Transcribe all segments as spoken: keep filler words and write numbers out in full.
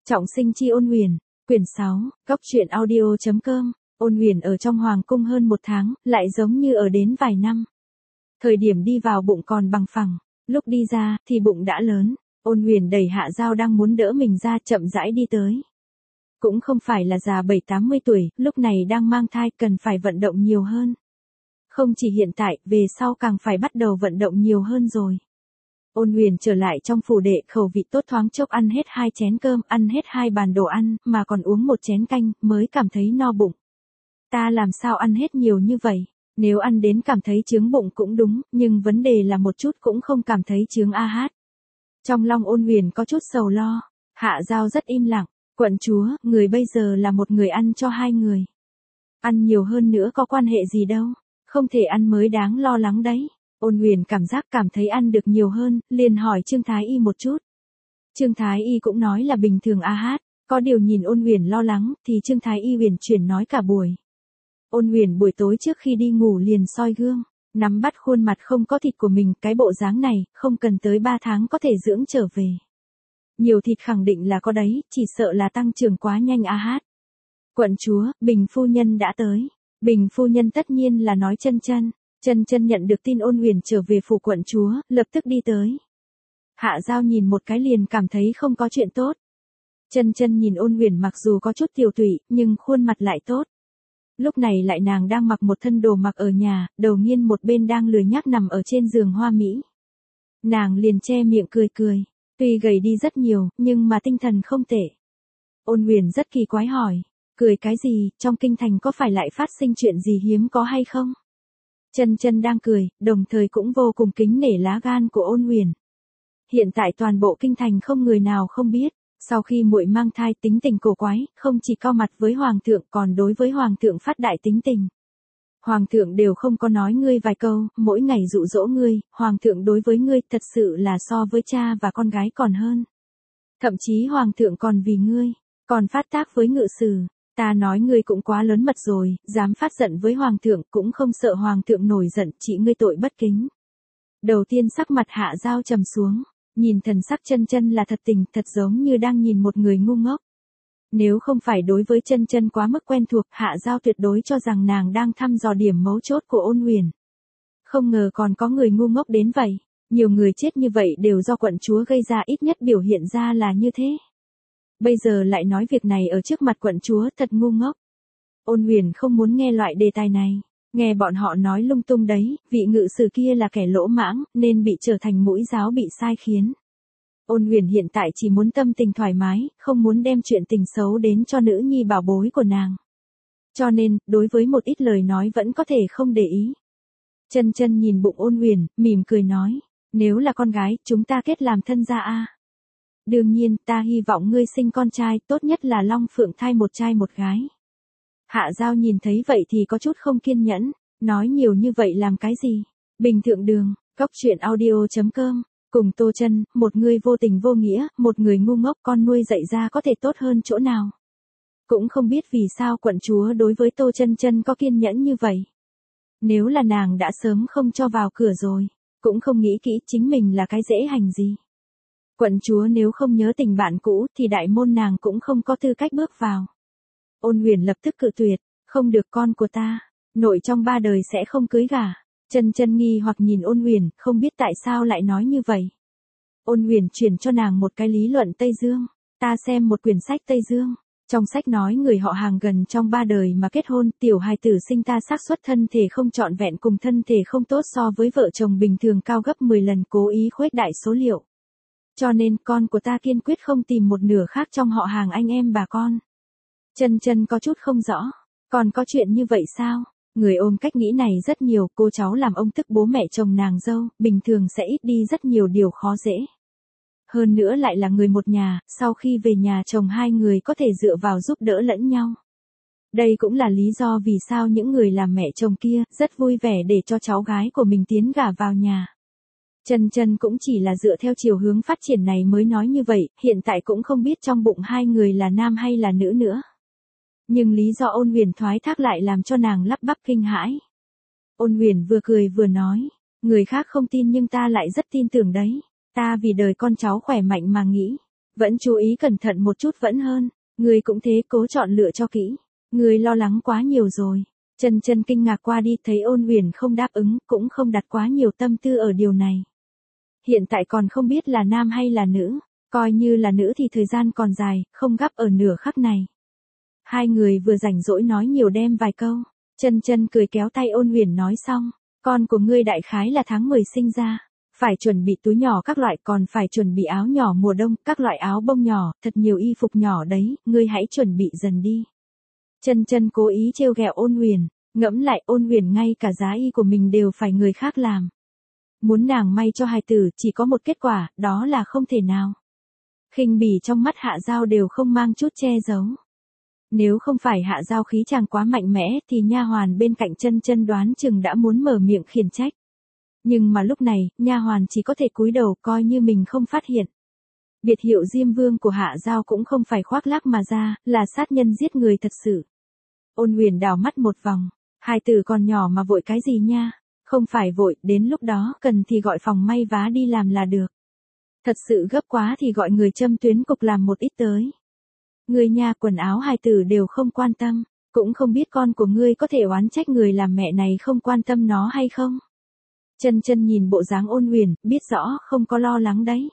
Trọng sinh chi Ôn Huyền, quyển sáu, góc truyện audio chấm com. Ôn Huyền ở trong hoàng cung hơn một tháng, lại giống như ở đến vài năm. Thời điểm đi vào bụng còn bằng phẳng, lúc đi ra thì bụng đã lớn. Ôn Huyền đẩy Hạ Giao đang muốn đỡ mình ra, chậm rãi đi tới. Cũng không phải là già bảy tám mươi tuổi, lúc này đang mang thai, cần phải vận động nhiều hơn. Không chỉ hiện tại, về sau càng phải bắt đầu vận động nhiều hơn rồi. Ôn Huyền trở lại trong phủ đệ, khẩu vị tốt, thoáng chốc ăn hết hai chén cơm, ăn hết hai bàn đồ ăn, mà còn uống một chén canh, mới cảm thấy no bụng. Ta làm sao ăn hết nhiều như vậy? Nếu ăn đến cảm thấy chướng bụng cũng đúng, nhưng vấn đề là một chút cũng không cảm thấy chướng a hát. Trong lòng Ôn Huyền có chút sầu lo. Hạ Giao rất im lặng. Quận chúa, người bây giờ là một người ăn cho hai người. Ăn nhiều hơn nữa có quan hệ gì đâu, không thể ăn mới đáng lo lắng đấy. Ôn Huyền cảm giác cảm thấy ăn được nhiều hơn, liền hỏi Trương Thái Y một chút. Trương Thái Y cũng nói là bình thường a hát, có điều nhìn Ôn Huyền lo lắng, thì Trương Thái Y huyền chuyển nói cả buổi. Ôn Huyền buổi tối trước khi đi ngủ liền soi gương, nắm bắt khuôn mặt không có thịt của mình, cái bộ dáng này, không cần tới ba tháng có thể dưỡng trở về. Nhiều thịt khẳng định là có đấy, chỉ sợ là tăng trưởng quá nhanh a hát. Quận chúa, Bình phu nhân đã tới. Bình phu nhân tất nhiên là nói Chân Chân. Chân Chân nhận được tin Ôn Huyền trở về phủ quận chúa, lập tức đi tới. Hạ Giao nhìn một cái liền cảm thấy không có chuyện tốt. Chân Chân nhìn Ôn Huyền mặc dù có chút tiều tụy, nhưng khuôn mặt lại tốt. Lúc này lại nàng đang mặc một thân đồ mặc ở nhà, đầu nghiêng một bên đang lười nhác nằm ở trên giường hoa mỹ. Nàng liền che miệng cười cười. Tuy gầy đi rất nhiều, nhưng mà tinh thần không tệ. Ôn Huyền rất kỳ quái hỏi, cười cái gì, trong kinh thành có phải lại phát sinh chuyện gì hiếm có hay không? Chân Chân đang cười, đồng thời cũng vô cùng kính nể lá gan của Ôn Huyền. Hiện tại toàn bộ kinh thành không người nào không biết, sau khi muội mang thai tính tình cổ quái, không chỉ cao mặt với hoàng thượng còn đối với hoàng thượng phát đại tính tình. Hoàng thượng đều không có nói ngươi vài câu, mỗi ngày dụ dỗ ngươi, hoàng thượng đối với ngươi thật sự là so với cha và con gái còn hơn. Thậm chí hoàng thượng còn vì ngươi, còn phát tác với ngự sử, ta nói ngươi cũng quá lớn mật rồi, dám phát giận với hoàng thượng, cũng không sợ hoàng thượng nổi giận, chỉ ngươi tội bất kính. Đầu tiên sắc mặt Hạ Giao trầm xuống, nhìn thần sắc Chân Chân là thật tình, thật giống như đang nhìn một người ngu ngốc. Nếu không phải đối với Chân Chân quá mức quen thuộc, Hạ Giao tuyệt đối cho rằng nàng đang thăm dò điểm mấu chốt của Ôn Huyền. Không ngờ còn có người ngu ngốc đến vậy, nhiều người chết như vậy đều do quận chúa gây ra, ít nhất biểu hiện ra là như thế. Bây giờ lại nói việc này ở trước mặt quận chúa, thật ngu ngốc. Ôn Huyền không muốn nghe loại đề tài này, nghe bọn họ nói lung tung đấy, vị ngự sử kia là kẻ lỗ mãng, nên bị trở thành mũi giáo bị sai khiến. Ôn Huyền hiện tại chỉ muốn tâm tình thoải mái, không muốn đem chuyện tình xấu đến cho nữ nhi bảo bối của nàng. Cho nên, đối với một ít lời nói vẫn có thể không để ý. Chân Chân nhìn bụng Ôn Huyền, mỉm cười nói, nếu là con gái, chúng ta kết làm thân gia a. Đương nhiên, ta hy vọng ngươi sinh con trai, tốt nhất là long phượng thai, một trai một gái. Hạ Giao nhìn thấy vậy thì có chút không kiên nhẫn, nói nhiều như vậy làm cái gì? Bình thượng đường, góc truyện audio chấm com. Cùng Tô Chân, một người vô tình vô nghĩa, một người ngu ngốc, con nuôi dạy ra có thể tốt hơn chỗ nào. Cũng không biết vì sao quận chúa đối với Tô Chân Chân có kiên nhẫn như vậy. Nếu là nàng đã sớm không cho vào cửa rồi, cũng không nghĩ kỹ chính mình là cái dễ hành gì. Quận chúa nếu không nhớ tình bạn cũ thì đại môn nàng cũng không có tư cách bước vào. Ôn Huyền lập tức cự tuyệt, không được, con của ta, nội trong ba đời sẽ không cưới gả. Chân Chân nghi hoặc nhìn Ôn Huyền, không biết tại sao lại nói như vậy. Ôn Huyền chuyển cho nàng một cái lý luận Tây Dương, ta xem một quyển sách Tây Dương, trong sách nói người họ hàng gần trong ba đời mà kết hôn, tiểu hài tử sinh ta xác suất thân thể không trọn vẹn cùng thân thể không tốt so với vợ chồng bình thường cao gấp mười lần, cố ý khuếch đại số liệu. Cho nên con của ta kiên quyết không tìm một nửa khác trong họ hàng anh em bà con. Chân Chân có chút không rõ, còn có chuyện như vậy sao? Người ôm cách nghĩ này rất nhiều, cô cháu làm ông tức bố mẹ chồng nàng dâu, bình thường sẽ ít đi rất nhiều điều khó dễ. Hơn nữa lại là người một nhà, sau khi về nhà chồng hai người có thể dựa vào giúp đỡ lẫn nhau. Đây cũng là lý do vì sao những người làm mẹ chồng kia rất vui vẻ để cho cháu gái của mình tiến gả vào nhà. Chân Chân cũng chỉ là dựa theo chiều hướng phát triển này mới nói như vậy, hiện tại cũng không biết trong bụng hai người là nam hay là nữ nữa. Nhưng lý do Ôn Huyền thoái thác lại làm cho nàng lắp bắp kinh hãi. Ôn Huyền vừa cười vừa nói, người khác không tin nhưng ta lại rất tin tưởng đấy, ta vì đời con cháu khỏe mạnh mà nghĩ. Vẫn chú ý cẩn thận một chút vẫn hơn, ngươi cũng thế, cố chọn lựa cho kỹ. Ngươi lo lắng quá nhiều rồi. Chân Chân kinh ngạc qua đi, thấy Ôn Huyền không đáp ứng, cũng không đặt quá nhiều tâm tư ở điều này. Hiện tại còn không biết là nam hay là nữ, coi như là nữ thì thời gian còn dài, không gấp ở nửa khắc này. Hai người vừa rảnh rỗi nói nhiều đem vài câu, Chân Chân cười kéo tay Ôn Huyền nói xong, con của ngươi đại khái là tháng mười sinh ra, phải chuẩn bị túi nhỏ các loại, còn phải chuẩn bị áo nhỏ mùa đông, các loại áo bông nhỏ, thật nhiều y phục nhỏ đấy, ngươi hãy chuẩn bị dần đi. Chân Chân cố ý trêu ghẹo Ôn Huyền, ngẫm lại Ôn Huyền ngay cả giá y của mình đều phải người khác làm. Muốn nàng may cho hài tử chỉ có một kết quả, đó là không thể nào. Khinh bỉ trong mắt Hạ Giao đều không mang chút che giấu. Nếu không phải Hạ Giao khí chàng quá mạnh mẽ thì nha hoàn bên cạnh Chân Chân đoán chừng đã muốn mở miệng khiển trách. Nhưng mà lúc này, nha hoàn chỉ có thể cúi đầu coi như mình không phát hiện. Biệt hiệu Diêm Vương của Hạ Giao cũng không phải khoác lác mà ra, là sát nhân giết người thật sự. Ôn Huyền đảo mắt một vòng, hai tử còn nhỏ mà vội cái gì nha, không phải vội, đến lúc đó cần thì gọi phòng may vá đi làm là được. Thật sự gấp quá thì gọi người châm tuyến cục làm một ít tới. Người nha, quần áo hài tử đều không quan tâm, cũng không biết con của ngươi có thể oán trách người làm mẹ này không quan tâm nó hay không. Chân Chân nhìn bộ dáng Ôn Huyền, biết rõ không có lo lắng đấy.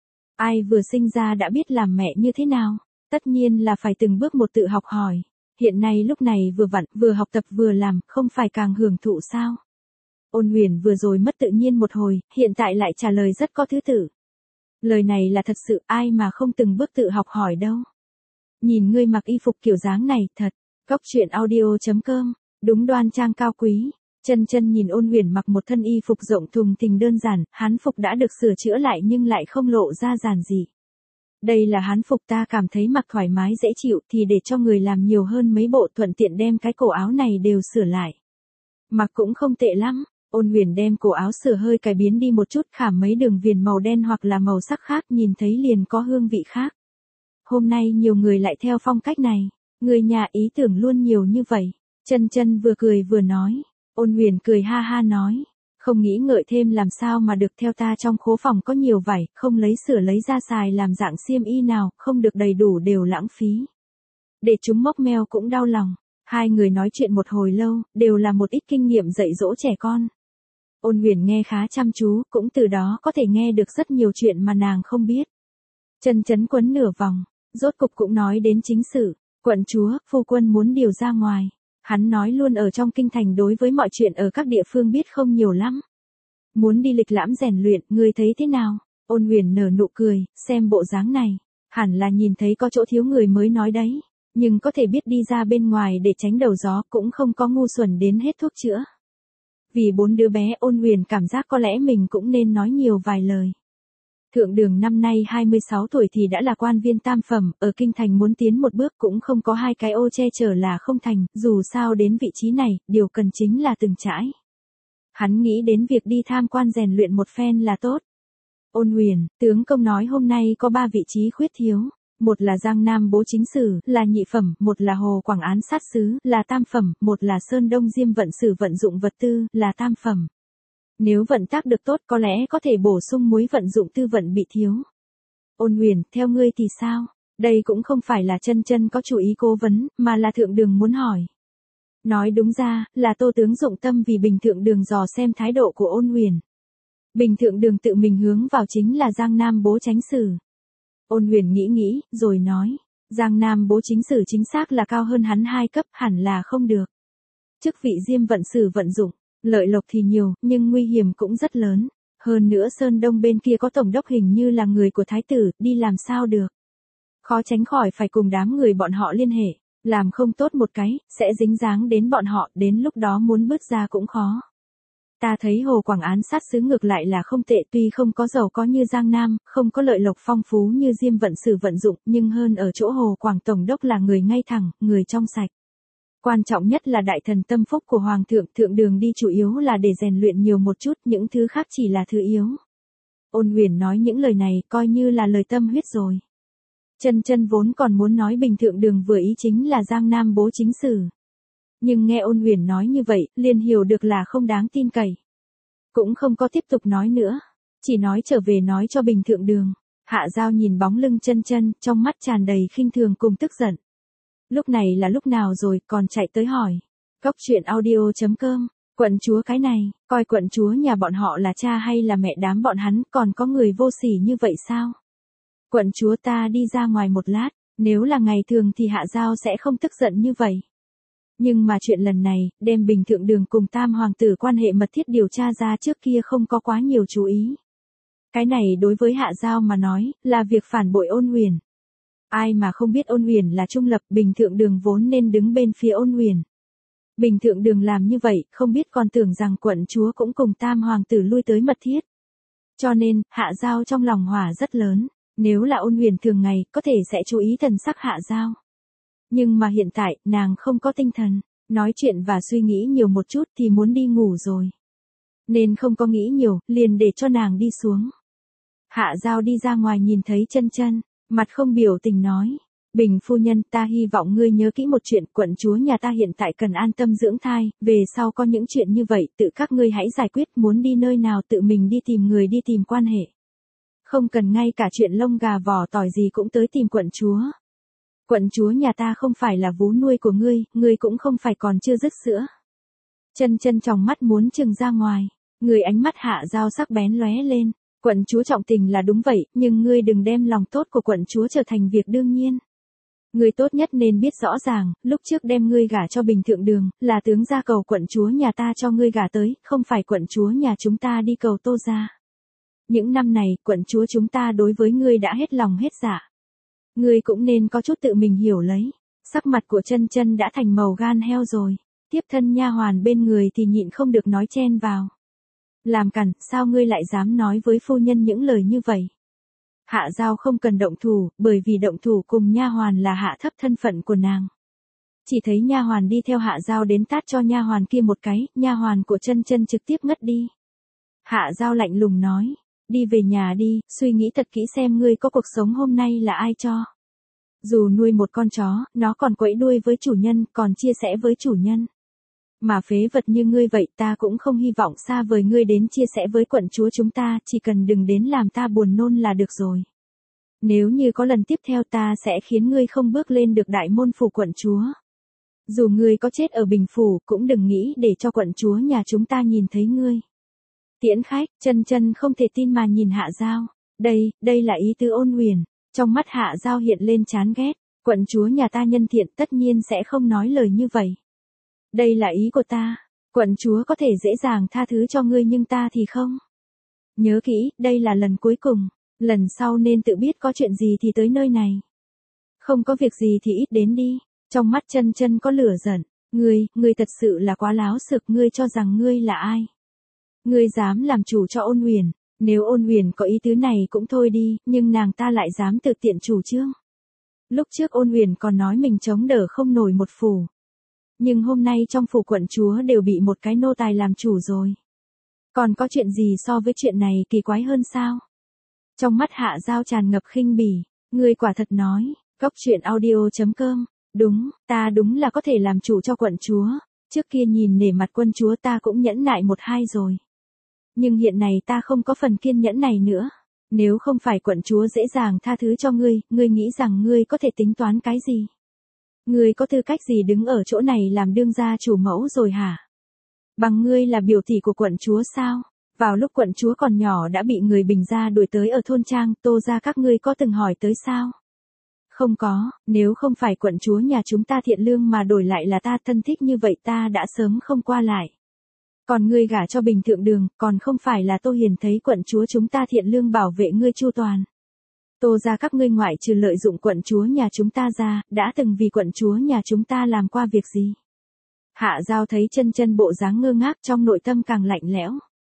Ai vừa sinh ra đã biết làm mẹ như thế nào, tất nhiên là phải từng bước một tự học hỏi. Hiện nay lúc này vừa vặn, vừa học tập vừa làm, không phải càng hưởng thụ sao? Ôn Huyền vừa rồi mất tự nhiên một hồi, hiện tại lại trả lời rất có thứ tự. Lời này là thật sự, ai mà không từng bước tự học hỏi đâu. Nhìn ngươi mặc y phục kiểu dáng này, thật. Góc truyện audio chấm com, đúng đoan trang cao quý. Chân Chân nhìn Ôn Huyền mặc một thân y phục rộng thùng thình đơn giản, hán phục đã được sửa chữa lại nhưng lại không lộ ra giản dị. Đây là hán phục ta cảm thấy mặc thoải mái dễ chịu thì để cho người làm nhiều hơn mấy bộ, thuận tiện đem cái cổ áo này đều sửa lại. Mặc cũng không tệ lắm. Ôn Huyền đem cổ áo sửa hơi cải biến đi một chút, khảm mấy đường viền màu đen hoặc là màu sắc khác, nhìn thấy liền có hương vị khác. Hôm nay nhiều người lại theo phong cách này, người nhà ý tưởng luôn nhiều như vậy. Chân Chân vừa cười vừa nói. Ôn Huyền cười ha ha nói, không nghĩ ngợi thêm làm sao mà được, theo ta trong khố phòng có nhiều vải, không lấy sửa lấy ra xài làm dạng xiêm y nào, không được đầy đủ đều lãng phí. Để chúng mốc meo cũng đau lòng. Hai người nói chuyện một hồi lâu, đều là một ít kinh nghiệm dạy dỗ trẻ con. Ôn Huyền nghe khá chăm chú, cũng từ đó có thể nghe được rất nhiều chuyện mà nàng không biết. Chân Chấn quấn nửa vòng, rốt cục cũng nói đến chính sự. Quận chúa, phu quân muốn điều ra ngoài. Hắn nói luôn ở trong kinh thành đối với mọi chuyện ở các địa phương biết không nhiều lắm. Muốn đi lịch lãm rèn luyện, ngươi thấy thế nào? Ôn Huyền nở nụ cười, xem bộ dáng này, hẳn là nhìn thấy có chỗ thiếu người mới nói đấy. Nhưng có thể biết đi ra bên ngoài để tránh đầu gió, cũng không có ngu xuẩn đến hết thuốc chữa. Vì bốn đứa bé, Ôn Huyền cảm giác có lẽ mình cũng nên nói nhiều vài lời. Thượng Đường năm nay hai mươi sáu tuổi thì đã là quan viên tam phẩm, ở kinh thành muốn tiến một bước cũng không có hai cái ô che chở là không thành, dù sao đến vị trí này, điều cần chính là từng trải. Hắn nghĩ đến việc đi tham quan rèn luyện một phen là tốt. Ôn Huyền, tướng công nói hôm nay có ba vị trí khuyết thiếu. Một là Giang Nam Bố Chính Sử, là nhị phẩm, một là Hồ Quảng Án Sát Sứ, là tam phẩm, một là Sơn Đông Diêm Vận Sử vận dụng vật tư, là tam phẩm. Nếu vận tác được tốt có lẽ có thể bổ sung muối vận dụng tư vận bị thiếu. Ôn Huyền, theo ngươi thì sao? Đây cũng không phải là Chân Chân có chủ ý cố vấn, mà là Thượng Đường muốn hỏi. Nói đúng ra, là Tô tướng dụng tâm vì Bình Thượng Đường dò xem thái độ của Ôn Huyền. Bình Thượng Đường tự mình hướng vào chính là Giang Nam Bố Chánh Sử. Ôn Huyền nghĩ nghĩ, rồi nói, Giang Nam Bố Chính Sử chính xác là cao hơn hắn hai cấp, hẳn là không được. Chức vị Diêm Vận Sử vận dụng, lợi lộc thì nhiều, nhưng nguy hiểm cũng rất lớn. Hơn nữa Sơn Đông bên kia có tổng đốc hình như là người của thái tử, đi làm sao được. Khó tránh khỏi phải cùng đám người bọn họ liên hệ, làm không tốt một cái, sẽ dính dáng đến bọn họ, đến lúc đó muốn bước ra cũng khó. Ta thấy Hồ Quảng Án Sát Sứ ngược lại là không tệ, tuy không có giàu có như Giang Nam, không có lợi lộc phong phú như Diêm Vận Sử vận dụng, nhưng hơn ở chỗ Hồ Quảng Tổng đốc là người ngay thẳng, người trong sạch. Quan trọng nhất là đại thần tâm phúc của Hoàng thượng, Thượng Đường đi chủ yếu là để rèn luyện nhiều một chút, những thứ khác chỉ là thứ yếu. Ôn Huyền nói những lời này coi như là lời tâm huyết rồi. Chân Chân vốn còn muốn nói Bình Thượng Đường vừa ý chính là Giang Nam Bố Chính Sử. Nhưng nghe Ôn Huyền nói như vậy, liền hiểu được là không đáng tin cậy. Cũng không có tiếp tục nói nữa, chỉ nói trở về nói cho Bình Thượng Đường. Hạ Giao nhìn bóng lưng Chân Chân, trong mắt tràn đầy khinh thường cùng tức giận. Lúc này là lúc nào rồi, còn chạy tới hỏi. Cóc truyện audio chấm com, quận chúa cái này, coi quận chúa nhà bọn họ là cha hay là mẹ đám bọn hắn, còn có người vô sỉ như vậy sao? Quận chúa ta đi ra ngoài một lát, nếu là ngày thường thì Hạ Giao sẽ không tức giận như vậy. Nhưng mà chuyện lần này, đem Bình Thượng Đường cùng Tam Hoàng tử quan hệ mật thiết điều tra ra trước kia không có quá nhiều chú ý. Cái này đối với Hạ Giao mà nói, là việc phản bội Ôn Huyền. Ai mà không biết Ôn Huyền là trung lập, Bình Thượng Đường vốn nên đứng bên phía Ôn Huyền. Bình Thượng Đường làm như vậy, không biết còn tưởng rằng quận chúa cũng cùng Tam Hoàng tử lui tới mật thiết. Cho nên, Hạ Giao trong lòng hỏa rất lớn, nếu là Ôn Huyền thường ngày, có thể sẽ chú ý thần sắc Hạ Giao. Nhưng mà hiện tại, nàng không có tinh thần, nói chuyện và suy nghĩ nhiều một chút thì muốn đi ngủ rồi. Nên không có nghĩ nhiều, liền để cho nàng đi xuống. Hạ Giao đi ra ngoài nhìn thấy Chân Chân, mặt không biểu tình nói. Bình phu nhân, ta hy vọng ngươi nhớ kỹ một chuyện, quận chúa nhà ta hiện tại cần an tâm dưỡng thai, về sau có những chuyện như vậy, tự các ngươi hãy giải quyết, muốn đi nơi nào tự mình đi tìm người đi tìm quan hệ. Không cần ngay cả chuyện lông gà vỏ tỏi gì cũng tới tìm quận chúa. Quận chúa nhà ta không phải là vú nuôi của ngươi, ngươi cũng không phải còn chưa dứt sữa. Chân Chân tròng mắt muốn trừng ra ngoài, người ánh mắt Hạ Giao sắc bén lóe lên, quận chúa trọng tình là đúng vậy, nhưng ngươi đừng đem lòng tốt của quận chúa trở thành việc đương nhiên. Ngươi tốt nhất nên biết rõ ràng, lúc trước đem ngươi gả cho Bình Thượng Đường, là tướng gia cầu quận chúa nhà ta cho ngươi gả tới, không phải quận chúa nhà chúng ta đi cầu Tô gia. Những năm này, quận chúa chúng ta đối với ngươi đã hết lòng hết dạ. Ngươi cũng nên có chút tự mình hiểu lấy. Sắc mặt của Chân Chân đã thành màu gan heo rồi. Tiếp thân nha hoàn bên người thì nhịn không được nói chen vào. Làm cản, sao ngươi lại dám nói với phu nhân những lời như vậy? Hạ Giao không cần động thủ, bởi vì động thủ cùng nha hoàn là hạ thấp thân phận của nàng. Chỉ thấy nha hoàn đi theo Hạ Giao đến tát cho nha hoàn kia một cái, nha hoàn của Chân Chân trực tiếp ngất đi. Hạ Giao lạnh lùng nói, đi về nhà đi, suy nghĩ thật kỹ xem ngươi có cuộc sống hôm nay là ai cho. Dù nuôi một con chó, nó còn quẫy đuôi với chủ nhân, còn chia sẻ với chủ nhân. Mà phế vật như ngươi vậy ta cũng không hy vọng xa vời ngươi đến chia sẻ với quận chúa chúng ta, chỉ cần đừng đến làm ta buồn nôn là được rồi. Nếu như có lần tiếp theo ta sẽ khiến ngươi không bước lên được đại môn phủ quận chúa. Dù ngươi có chết ở Bình Phủ, cũng đừng nghĩ để cho quận chúa nhà chúng ta nhìn thấy ngươi. Tiễn khách, Chân Chân không thể tin mà nhìn Hạ Giao. Đây, đây là ý tứ Ôn Huyền. Trong mắt Hạ Giao hiện lên chán ghét. Quận chúa nhà ta nhân thiện tất nhiên sẽ không nói lời như vậy. Đây là ý của ta. Quận chúa có thể dễ dàng tha thứ cho ngươi nhưng ta thì không. Nhớ kỹ, đây là lần cuối cùng. Lần sau nên tự biết có chuyện gì thì tới nơi này. Không có việc gì thì ít đến đi. Trong mắt Chân Chân có lửa giận. Ngươi, ngươi thật sự là quá láo xược, ngươi cho rằng ngươi là ai? Ngươi dám làm chủ cho Ôn Huyền, nếu Ôn Huyền có ý tứ này cũng thôi đi, nhưng nàng ta lại dám tự tiện chủ trương. Lúc trước Ôn Huyền còn nói mình chống đỡ không nổi một phủ. Nhưng hôm nay trong phủ quận chúa đều bị một cái nô tài làm chủ rồi. Còn có chuyện gì so với chuyện này kỳ quái hơn sao? Trong mắt Hạ Giao tràn ngập khinh bỉ, ngươi quả thật nói, cóc truyện audio chấm com, đúng, ta đúng là có thể làm chủ cho quận chúa, trước kia nhìn nể mặt quân chúa ta cũng nhẫn nại một hai rồi. Nhưng hiện này ta không có phần kiên nhẫn này nữa. Nếu không phải quận chúa dễ dàng tha thứ cho ngươi, ngươi nghĩ rằng ngươi có thể tính toán cái gì? Ngươi có tư cách gì đứng ở chỗ này làm đương gia chủ mẫu rồi hả? Bằng ngươi là biểu tỷ của quận chúa sao? Vào lúc quận chúa còn nhỏ đã bị người Bình gia đuổi tới ở thôn trang, Tô gia các ngươi có từng hỏi tới sao? Không có, nếu không phải quận chúa nhà chúng ta thiện lương mà đổi lại là ta thân thích như vậy ta đã sớm không qua lại. Còn ngươi gả cho Bình Thượng Đường, còn không phải là Tô Hiền thấy quận chúa chúng ta thiện lương bảo vệ ngươi chu toàn. Tô gia các ngươi ngoại trừ lợi dụng quận chúa nhà chúng ta ra, đã từng vì quận chúa nhà chúng ta làm qua việc gì? Hạ Giao thấy Chân Chân bộ dáng ngơ ngác trong nội tâm càng lạnh lẽo.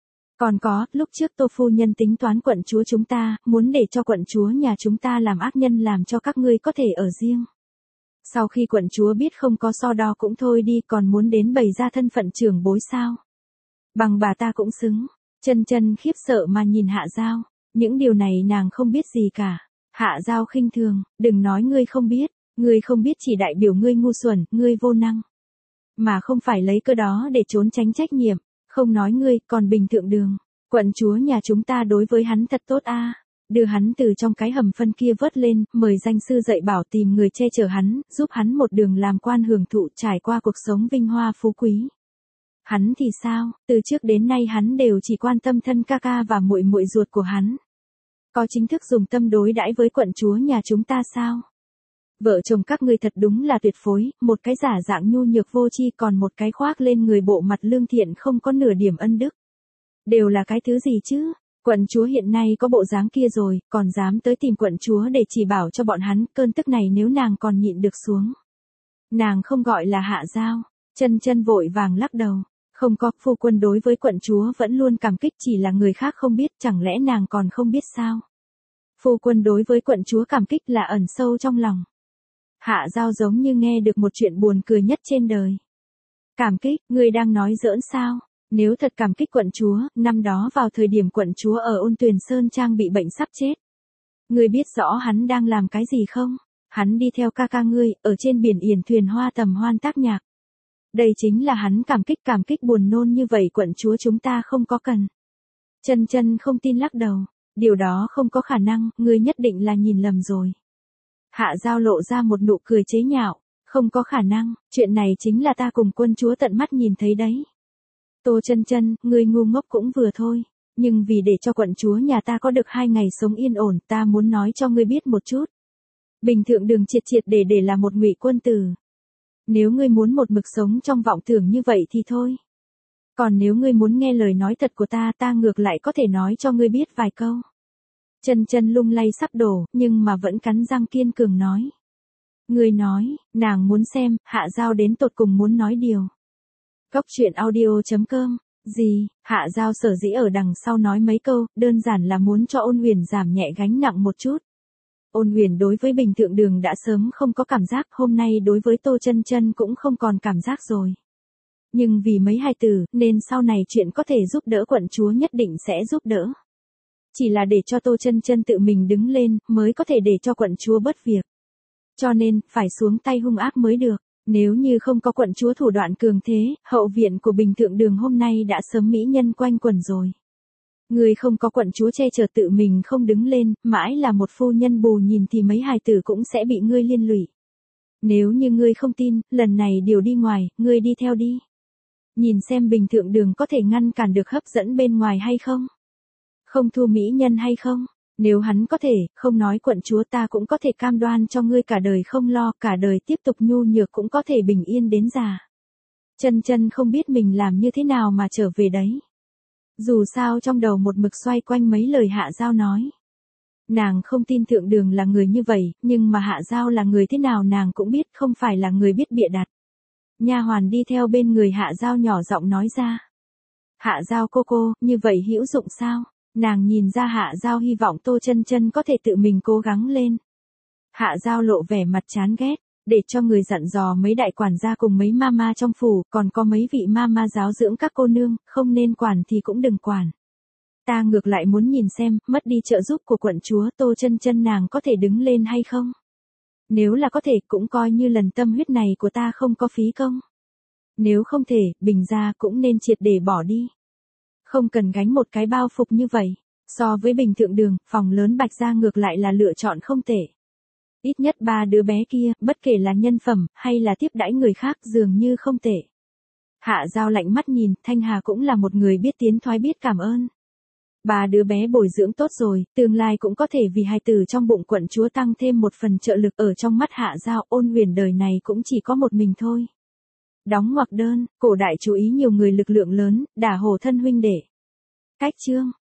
Còn có, lúc trước Tô phu nhân tính toán quận chúa chúng ta, muốn để cho quận chúa nhà chúng ta làm ác nhân làm cho các ngươi có thể ở riêng. Sau khi quận chúa biết không có so đo cũng thôi đi, còn muốn đến bày ra thân phận trưởng bối sao? Bằng bà ta cũng xứng. Chân Chân khiếp sợ mà nhìn Hạ Giao, những điều này nàng không biết gì cả. Hạ Giao khinh thường, đừng nói ngươi không biết, ngươi không biết chỉ đại biểu ngươi ngu xuẩn, ngươi vô năng. Mà không phải lấy cơ đó để trốn tránh trách nhiệm, không nói ngươi, còn Bình Thượng Đường. Quận chúa nhà chúng ta đối với hắn thật tốt a. đưa hắn từ trong cái hầm phân kia vớt lên, mời danh sư dạy bảo tìm người che chở hắn, giúp hắn một đường làm quan hưởng thụ trải qua cuộc sống vinh hoa phú quý. Hắn thì sao, từ trước đến nay hắn đều chỉ quan tâm thân ca ca và muội muội ruột của hắn. Có chính thức dùng tâm đối đãi với quận chúa nhà chúng ta sao? Vợ chồng các ngươi thật đúng là tuyệt phối, một cái giả dạng nhu nhược vô tri còn một cái khoác lên người bộ mặt lương thiện không có nửa điểm ân đức. Đều là cái thứ gì chứ? Quận chúa hiện nay có bộ dáng kia rồi, còn dám tới tìm quận chúa để chỉ bảo cho bọn hắn, cơn tức này nếu nàng còn nhịn được xuống. Nàng không gọi là Hạ Giao, Chân Chân vội vàng lắc đầu. Không có, phu quân đối với quận chúa vẫn luôn cảm kích, chỉ là người khác không biết, chẳng lẽ nàng còn không biết sao? Phu quân đối với quận chúa cảm kích là ẩn sâu trong lòng. Hạ Giao giống như nghe được một chuyện buồn cười nhất trên đời. Cảm kích, ngươi đang nói giỡn sao? Nếu thật cảm kích quận chúa, năm đó vào thời điểm quận chúa ở Ôn Tuyền Sơn Trang bị bệnh sắp chết. Ngươi biết rõ hắn đang làm cái gì không? Hắn đi theo ca ca ngươi, ở trên biển yển thuyền hoa tầm hoan tác nhạc. Đây chính là hắn cảm kích cảm kích buồn nôn như vậy quận chúa chúng ta không có cần. Chân Chân không tin lắc đầu, điều đó không có khả năng, ngươi nhất định là nhìn lầm rồi. Hạ Giao lộ ra một nụ cười chế nhạo, không có khả năng, chuyện này chính là ta cùng quân chúa tận mắt nhìn thấy đấy. Tô Chân Chân, ngươi ngu ngốc cũng vừa thôi, nhưng vì để cho quận chúa nhà ta có được hai ngày sống yên ổn, ta muốn nói cho ngươi biết một chút. Bình thượng đừng triệt triệt để để là một ngụy quân tử. Nếu ngươi muốn một mực sống trong vọng tưởng như vậy thì thôi. Còn nếu ngươi muốn nghe lời nói thật của ta, ta ngược lại có thể nói cho ngươi biết vài câu. Chân Chân lung lay sắp đổ, nhưng mà vẫn cắn răng kiên cường nói. Ngươi nói, nàng muốn xem, Hạ Giao đến tột cùng muốn nói điều. Góc truyện audio chấm com, gì, Hạ Giao sở dĩ ở đằng sau nói mấy câu, đơn giản là muốn cho Ôn Huyền giảm nhẹ gánh nặng một chút. Ôn Huyền đối với Bình Thượng Đường đã sớm không có cảm giác, hôm nay đối với Tô Chân Chân cũng không còn cảm giác rồi. Nhưng vì mấy hài tử, nên sau này chuyện có thể giúp đỡ quận chúa nhất định sẽ giúp đỡ. Chỉ là để cho Tô Chân Chân tự mình đứng lên, mới có thể để cho quận chúa bớt việc. Cho nên, phải xuống tay hung ác mới được. Nếu như không có quận chúa thủ đoạn cường thế, hậu viện của Bình Thượng Đường hôm nay đã sớm mỹ nhân quanh quẩn rồi. Người không có quận chúa che chở tự mình không đứng lên, mãi là một phu nhân bù nhìn thì mấy hài tử cũng sẽ bị ngươi liên lụy. Nếu như ngươi không tin, lần này điều đi ngoài, ngươi đi theo đi. Nhìn xem Bình Thượng Đường có thể ngăn cản được hấp dẫn bên ngoài hay không? Không thua mỹ nhân hay không? Nếu hắn có thể, không nói quận chúa ta cũng có thể cam đoan cho ngươi cả đời không lo, cả đời tiếp tục nhu nhược cũng có thể bình yên đến già. Chân Chân không biết mình làm như thế nào mà trở về đấy. Dù sao trong đầu một mực xoay quanh mấy lời Hạ Giao nói. Nàng không tin Thượng Đường là người như vậy, nhưng mà Hạ Giao là người thế nào nàng cũng biết, không phải là người biết bịa đặt. Nha hoàn đi theo bên người Hạ Giao nhỏ giọng nói ra. Hạ Giao cô cô, như vậy hữu dụng sao? Nàng nhìn ra Hạ Giao hy vọng Tô Chân Chân có thể tự mình cố gắng lên. Hạ Giao lộ vẻ mặt chán ghét, để cho người dặn dò mấy đại quản gia cùng mấy mama trong phủ, còn có mấy vị mama giáo dưỡng các cô nương, không nên quản thì cũng đừng quản. Ta ngược lại muốn nhìn xem, mất đi trợ giúp của quận chúa Tô Chân Chân nàng có thể đứng lên hay không? Nếu là có thể, cũng coi như lần tâm huyết này của ta không có phí công. Nếu không thể, Bình gia cũng nên triệt để bỏ đi. Không cần gánh một cái bao phục như vậy. So với Bình Thượng Đường, phòng lớn Bạch gia ngược lại là lựa chọn không tệ. Ít nhất ba đứa bé kia, bất kể là nhân phẩm, hay là tiếp đãi người khác, dường như không tệ. Hạ Giao lạnh mắt nhìn, Thanh Hà cũng là một người biết tiến thoái biết cảm ơn. Ba đứa bé bồi dưỡng tốt rồi, tương lai cũng có thể vì hài tử trong bụng quận chúa tăng thêm một phần trợ lực. Ở trong mắt Hạ Giao, Ôn Huyền đời này cũng chỉ có một mình thôi. Đóng ngoặc đơn, cổ đại chú ý nhiều người lực lượng lớn, đả hổ thân huynh đệ. Cách chương.